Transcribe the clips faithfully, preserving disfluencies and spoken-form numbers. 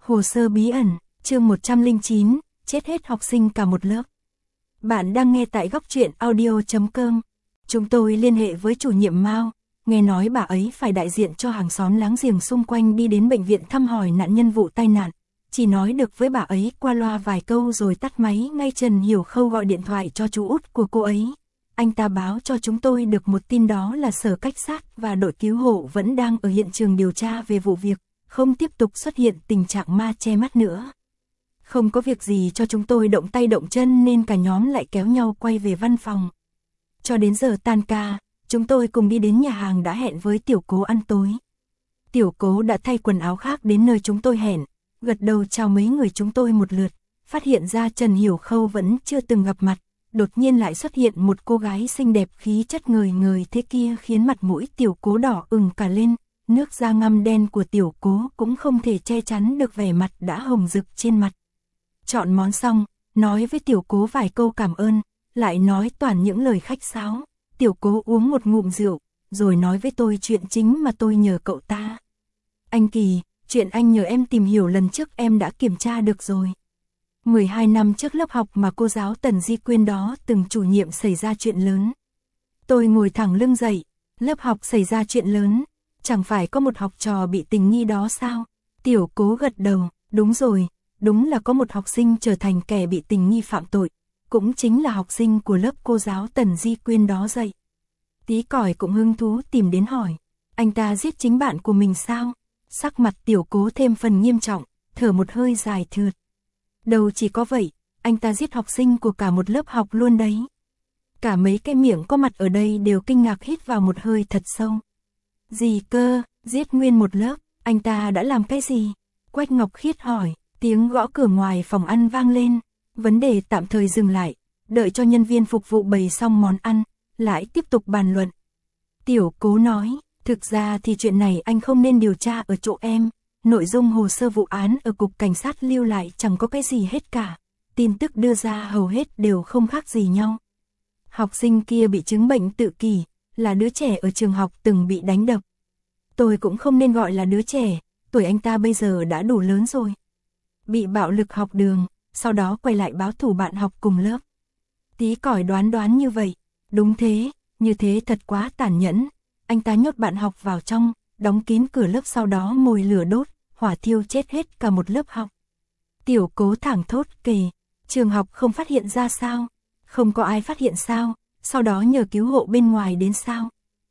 Hồ sơ bí ẩn, chương một trăm lẻ chín, chết hết học sinh cả một lớp. Bạn đang nghe tại góc truyện audio chấm com. Chúng tôi liên hệ với chủ nhiệm Mao, nghe nói bà ấy phải đại diện cho hàng xóm láng giềng xung quanh đi đến bệnh viện thăm hỏi nạn nhân vụ tai nạn. Chỉ nói được với bà ấy qua loa vài câu rồi tắt máy ngay. Trần Hiểu Khâu gọi điện thoại cho chú út của cô ấy. Anh ta báo cho chúng tôi được một tin, đó là Sở Cảnh sát và đội cứu hộ vẫn đang ở hiện trường điều tra về vụ việc, không tiếp tục xuất hiện tình trạng ma che mắt nữa. Không có việc gì cho chúng tôi động tay động chân nên cả nhóm lại kéo nhau quay về văn phòng. Cho đến giờ tan ca, chúng tôi cùng đi đến nhà hàng đã hẹn với Tiểu Cố ăn tối. Tiểu Cố đã thay quần áo khác đến nơi chúng tôi hẹn, gật đầu chào mấy người chúng tôi một lượt, phát hiện ra Trần Hiểu Khâu vẫn chưa từng gặp mặt. Đột nhiên lại xuất hiện một cô gái xinh đẹp khí chất ngời ngời thế kia khiến mặt mũi Tiểu Cố đỏ ửng cả lên. Nước da ngăm đen của Tiểu Cố cũng không thể che chắn được vẻ mặt đã hồng rực trên mặt. Chọn món xong, nói với Tiểu Cố vài câu cảm ơn, lại nói toàn những lời khách sáo. Tiểu Cố uống một ngụm rượu, rồi nói với tôi chuyện chính mà tôi nhờ cậu ta. Anh Kỳ, chuyện anh nhờ em tìm hiểu lần trước em đã kiểm tra được rồi. mười hai năm trước lớp học mà cô giáo Tần Di Quyên đó từng chủ nhiệm xảy ra chuyện lớn. Tôi ngồi thẳng lưng dậy, lớp học xảy ra chuyện lớn, chẳng phải có một học trò bị tình nghi đó sao? Tiểu Cố gật đầu, đúng rồi, đúng là có một học sinh trở thành kẻ bị tình nghi phạm tội, cũng chính là học sinh của lớp cô giáo Tần Di Quyên đó dạy. Tí Còi cũng hứng thú tìm đến hỏi, anh ta giết chính bạn của mình sao? Sắc mặt Tiểu Cố thêm phần nghiêm trọng, thở một hơi dài thượt. Đâu chỉ có vậy, anh ta giết học sinh của cả một lớp học luôn đấy. Cả mấy cái miệng có mặt ở đây đều kinh ngạc hít vào một hơi thật sâu. Gì cơ, giết nguyên một lớp, anh ta đã làm cái gì? Quách Ngọc Khiết hỏi, tiếng gõ cửa ngoài phòng ăn vang lên. Vấn đề tạm thời dừng lại, đợi cho nhân viên phục vụ bày xong món ăn, lại tiếp tục bàn luận. Tiểu Cố nói, thực ra thì chuyện này anh không nên điều tra ở chỗ em. Nội dung hồ sơ vụ án ở cục cảnh sát lưu lại chẳng có cái gì hết cả. Tin tức đưa ra hầu hết đều không khác gì nhau. Học sinh kia bị chứng bệnh tự kỷ, là đứa trẻ ở trường học từng bị đánh đập. Tôi cũng không nên gọi là đứa trẻ, tuổi anh ta bây giờ đã đủ lớn rồi. Bị bạo lực học đường, sau đó quay lại báo thù bạn học cùng lớp. Tí Còi đoán đoán như vậy, đúng thế, như thế thật quá tàn nhẫn. Anh ta nhốt bạn học vào trong, đóng kín cửa lớp, sau đó mồi lửa đốt, hỏa thiêu chết hết cả một lớp học. Tiểu Cố thẳng thốt kề, trường học không phát hiện ra sao? Không có ai phát hiện sao? Sau đó nhờ cứu hộ bên ngoài đến sao?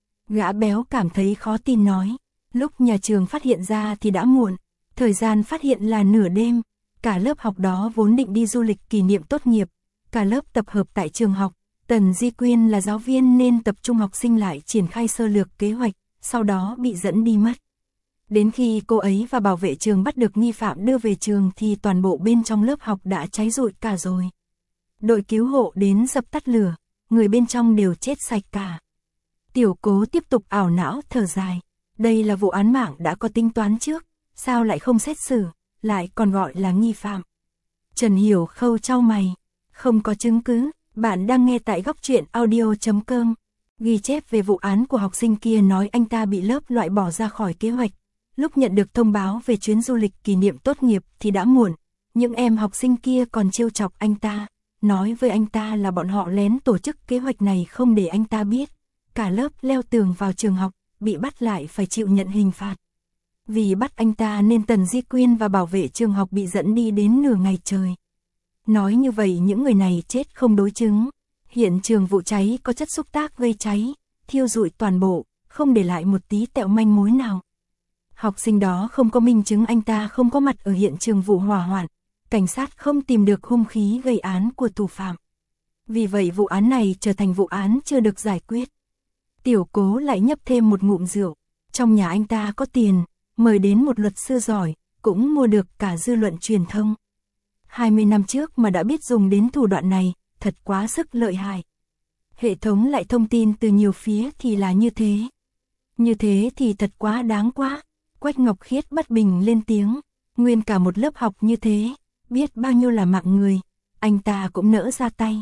Gã béo cảm thấy khó tin nói, lúc nhà trường phát hiện ra thì đã muộn, thời gian phát hiện là nửa đêm, cả lớp học đó vốn định đi du lịch kỷ niệm tốt nghiệp, cả lớp tập hợp tại trường học, Tần Di Quyên là giáo viên nên tập trung học sinh lại triển khai sơ lược kế hoạch, sau đó bị dẫn đi mất. Đến khi cô ấy và bảo vệ trường bắt được nghi phạm đưa về trường thì toàn bộ bên trong lớp học đã cháy rụi cả rồi. Đội cứu hộ đến dập tắt lửa, người bên trong đều chết sạch cả. Tiểu Cố tiếp tục ảo não thở dài, đây là vụ án mạng đã có tính toán trước, sao lại không xét xử, lại còn gọi là nghi phạm. Trần Hiểu Khâu chau mày, không có chứng cứ. Bạn đang nghe tại góc truyện audio chấm com. Ghi chép về vụ án của học sinh kia nói anh ta bị lớp loại bỏ ra khỏi kế hoạch. Lúc nhận được thông báo về chuyến du lịch kỷ niệm tốt nghiệp thì đã muộn. Những em học sinh kia còn trêu chọc anh ta, nói với anh ta là bọn họ lén tổ chức kế hoạch này không để anh ta biết. Cả lớp leo tường vào trường học, bị bắt lại phải chịu nhận hình phạt. Vì bắt anh ta nên Tần Di Quyên và bảo vệ trường học bị dẫn đi đến nửa ngày trời. Nói như vậy những người này chết không đối chứng. Hiện trường vụ cháy có chất xúc tác gây cháy, thiêu rụi toàn bộ, không để lại một tí tẹo manh mối nào. Học sinh đó không có minh chứng anh ta không có mặt ở hiện trường vụ hỏa hoạn. Cảnh sát không tìm được hung khí gây án của thủ phạm. Vì vậy vụ án này trở thành vụ án chưa được giải quyết. Tiểu Cố lại nhấp thêm một ngụm rượu. Trong nhà anh ta có tiền, mời đến một luật sư giỏi, cũng mua được cả dư luận truyền thông. hai mươi năm trước mà đã biết dùng đến thủ đoạn này, thật quá sức lợi hại. Hệ thống lại thông tin từ nhiều phía thì là như thế. Như thế thì thật quá đáng quá. Quách Ngọc Khiết bất bình lên tiếng. Nguyên cả một lớp học như thế, biết bao nhiêu là mạng người, anh ta cũng nỡ ra tay.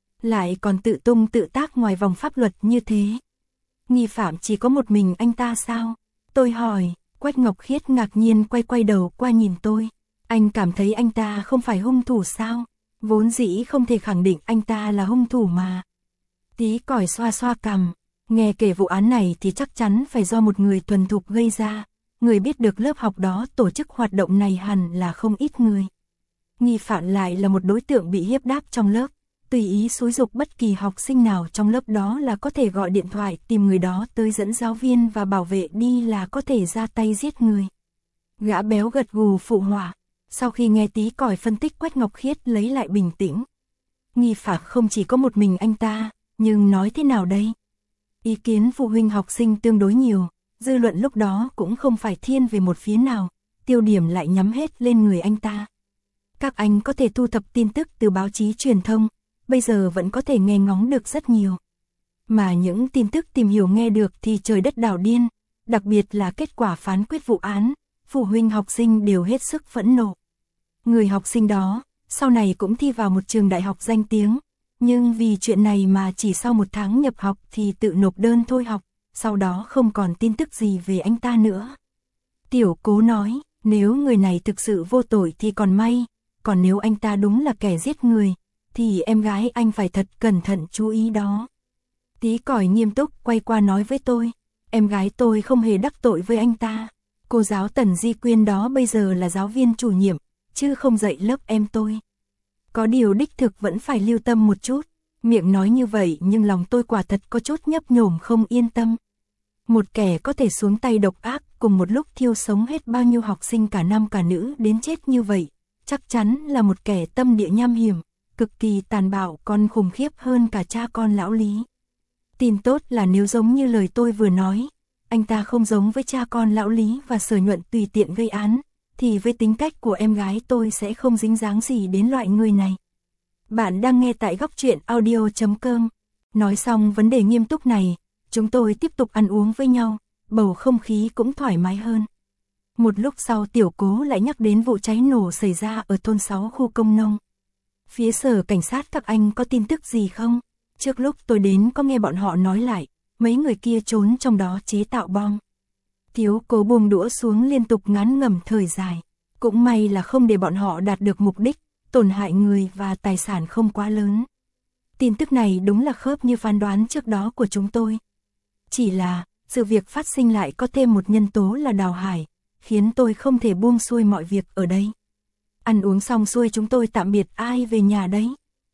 Lại còn tự tung tự tác ngoài vòng pháp luật như thế. Nghi phạm chỉ có một mình anh ta sao? Tôi hỏi. Quách Ngọc Khiết ngạc nhiên quay quay đầu qua nhìn tôi. Anh cảm thấy anh ta không phải hung thủ sao? Vốn dĩ không thể khẳng định anh ta là hung thủ mà. Tí còi xoa xoa cằm, nghe kể vụ án này thì chắc chắn phải do một người thuần thục gây ra. Người biết được lớp học đó tổ chức hoạt động này hẳn là không ít người. Nghi phạm lại là một đối tượng bị hiếp đáp trong lớp, tùy ý xúi giục bất kỳ học sinh nào trong lớp đó là có thể gọi điện thoại tìm người đó tới dẫn giáo viên và bảo vệ đi là có thể ra tay giết người. Gã béo gật gù phụ họa, sau khi nghe Tí còi phân tích Quách Ngọc Khiết lấy lại bình tĩnh. Nghi phạm không chỉ có một mình anh ta, nhưng nói thế nào đây? Ý kiến phụ huynh học sinh tương đối nhiều, dư luận lúc đó cũng không phải thiên về một phía nào, tiêu điểm lại nhắm hết lên người anh ta. Các anh có thể thu thập tin tức từ báo chí truyền thông, bây giờ vẫn có thể nghe ngóng được rất nhiều. Mà những tin tức tìm hiểu nghe được thì trời đất đảo điên, đặc biệt là kết quả phán quyết vụ án, phụ huynh học sinh đều hết sức phẫn nộ. Người học sinh đó, sau này cũng thi vào một trường đại học danh tiếng, nhưng vì chuyện này mà chỉ sau một tháng nhập học thì tự nộp đơn thôi học, sau đó không còn tin tức gì về anh ta nữa. Tiểu Cố nói, nếu người này thực sự vô tội thì còn may, còn nếu anh ta đúng là kẻ giết người, thì em gái anh phải thật cẩn thận chú ý đó. Tí còi nghiêm túc quay qua nói với tôi, em gái tôi không hề đắc tội với anh ta. Cô giáo Tần Di Quyên đó bây giờ là giáo viên chủ nhiệm, chứ không dạy lớp em tôi. Có điều đích thực vẫn phải lưu tâm một chút, miệng nói như vậy nhưng lòng tôi quả thật có chút nhấp nhổm không yên tâm. Một kẻ có thể xuống tay độc ác cùng một lúc thiêu sống hết bao nhiêu học sinh cả nam cả nữ đến chết như vậy, chắc chắn là một kẻ tâm địa nham hiểm, cực kỳ tàn bạo còn khủng khiếp hơn cả cha con lão Lý. Tin tốt là nếu giống như lời tôi vừa nói, anh ta không giống với cha con lão Lý và Sở Nhuận tùy tiện gây án, thì với tính cách của em gái tôi sẽ không dính dáng gì đến loại người này. Bạn đang nghe tại góc truyện audio chấm com. Nói xong vấn đề nghiêm túc này, chúng tôi tiếp tục ăn uống với nhau, bầu không khí cũng thoải mái hơn. Một lúc sau Tiểu Cố lại nhắc đến vụ cháy nổ xảy ra ở thôn sáu khu công nông. Phía sở cảnh sát các anh có tin tức gì không? Trước lúc tôi đến có nghe bọn họ nói lại, mấy người kia trốn trong đó chế tạo bom. Tiểu Cố buông đũa xuống liên tục ngán ngẩm thời dài. Cũng may là không để bọn họ đạt được mục đích, tổn hại người và tài sản không quá lớn. Tin tức này đúng là khớp như phán đoán trước đó của chúng tôi. Chỉ là, sự việc phát sinh lại có thêm một nhân tố là Đào Hải, khiến tôi không thể buông xuôi mọi việc ở đây. Ăn uống xong xuôi chúng tôi tạm biệt ai về nhà đấy.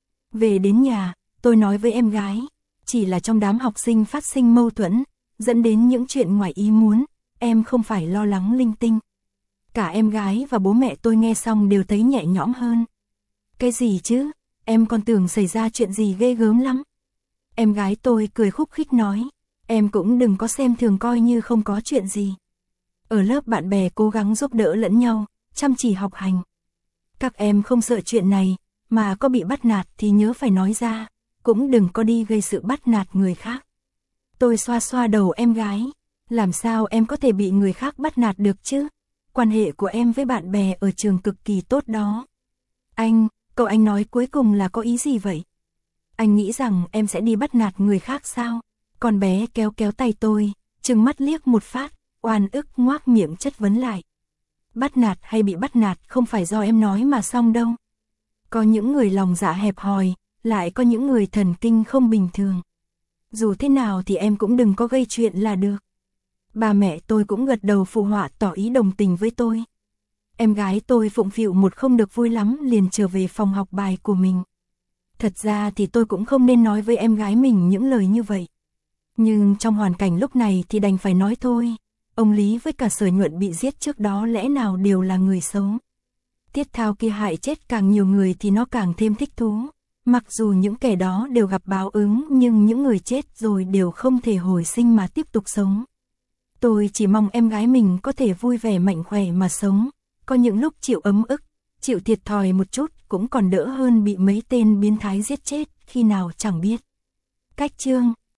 Về đến nhà, tôi nói với em gái, chỉ là trong đám học sinh phát sinh mâu thuẫn, dẫn đến những chuyện ngoài ý muốn, em không phải lo lắng linh tinh. Cả em gái và bố mẹ tôi nghe xong đều thấy nhẹ nhõm hơn. Cái gì chứ, em còn tưởng xảy ra chuyện gì ghê gớm lắm. Em gái tôi cười khúc khích nói, em cũng đừng có xem thường coi như không có chuyện gì. Ở lớp bạn bè cố gắng giúp đỡ lẫn nhau, chăm chỉ học hành. Các em không sợ chuyện này, mà có bị bắt nạt thì nhớ phải nói ra, cũng đừng có đi gây sự bắt nạt người khác. Tôi xoa xoa đầu em gái, làm sao em có thể bị người khác bắt nạt được chứ? Quan hệ của em với bạn bè ở trường cực kỳ tốt đó. Anh, cậu anh nói cuối cùng là có ý gì vậy? Anh nghĩ rằng em sẽ đi bắt nạt người khác sao? Con bé kéo kéo tay tôi, trừng mắt liếc một phát, oan ức ngoác miệng chất vấn lại. Bắt nạt hay bị bắt nạt không phải do em nói mà xong đâu. Có những người lòng dạ hẹp hòi, lại có những người thần kinh không bình thường. Dù thế nào thì em cũng đừng có gây chuyện là được. Ba mẹ tôi cũng gật đầu phụ họa tỏ ý đồng tình với tôi. Em gái tôi phụng phịu một không được vui lắm liền trở về phòng học bài của mình. Thật ra thì tôi cũng không nên nói với em gái mình những lời như vậy. Nhưng trong hoàn cảnh lúc này thì đành phải nói thôi. Ông Lý với cả Sở Nhuận bị giết trước đó lẽ nào đều là người xấu. Tiết Thao kia hại chết càng nhiều người thì nó càng thêm thích thú. Mặc dù những kẻ đó đều gặp báo ứng nhưng những người chết rồi đều không thể hồi sinh mà tiếp tục sống. Tôi chỉ mong em gái mình có thể vui vẻ mạnh khỏe mà sống. Có những lúc chịu ấm ức, chịu thiệt thòi một chút cũng còn đỡ hơn bị mấy tên biến thái giết chết khi nào chẳng biết. Cách chương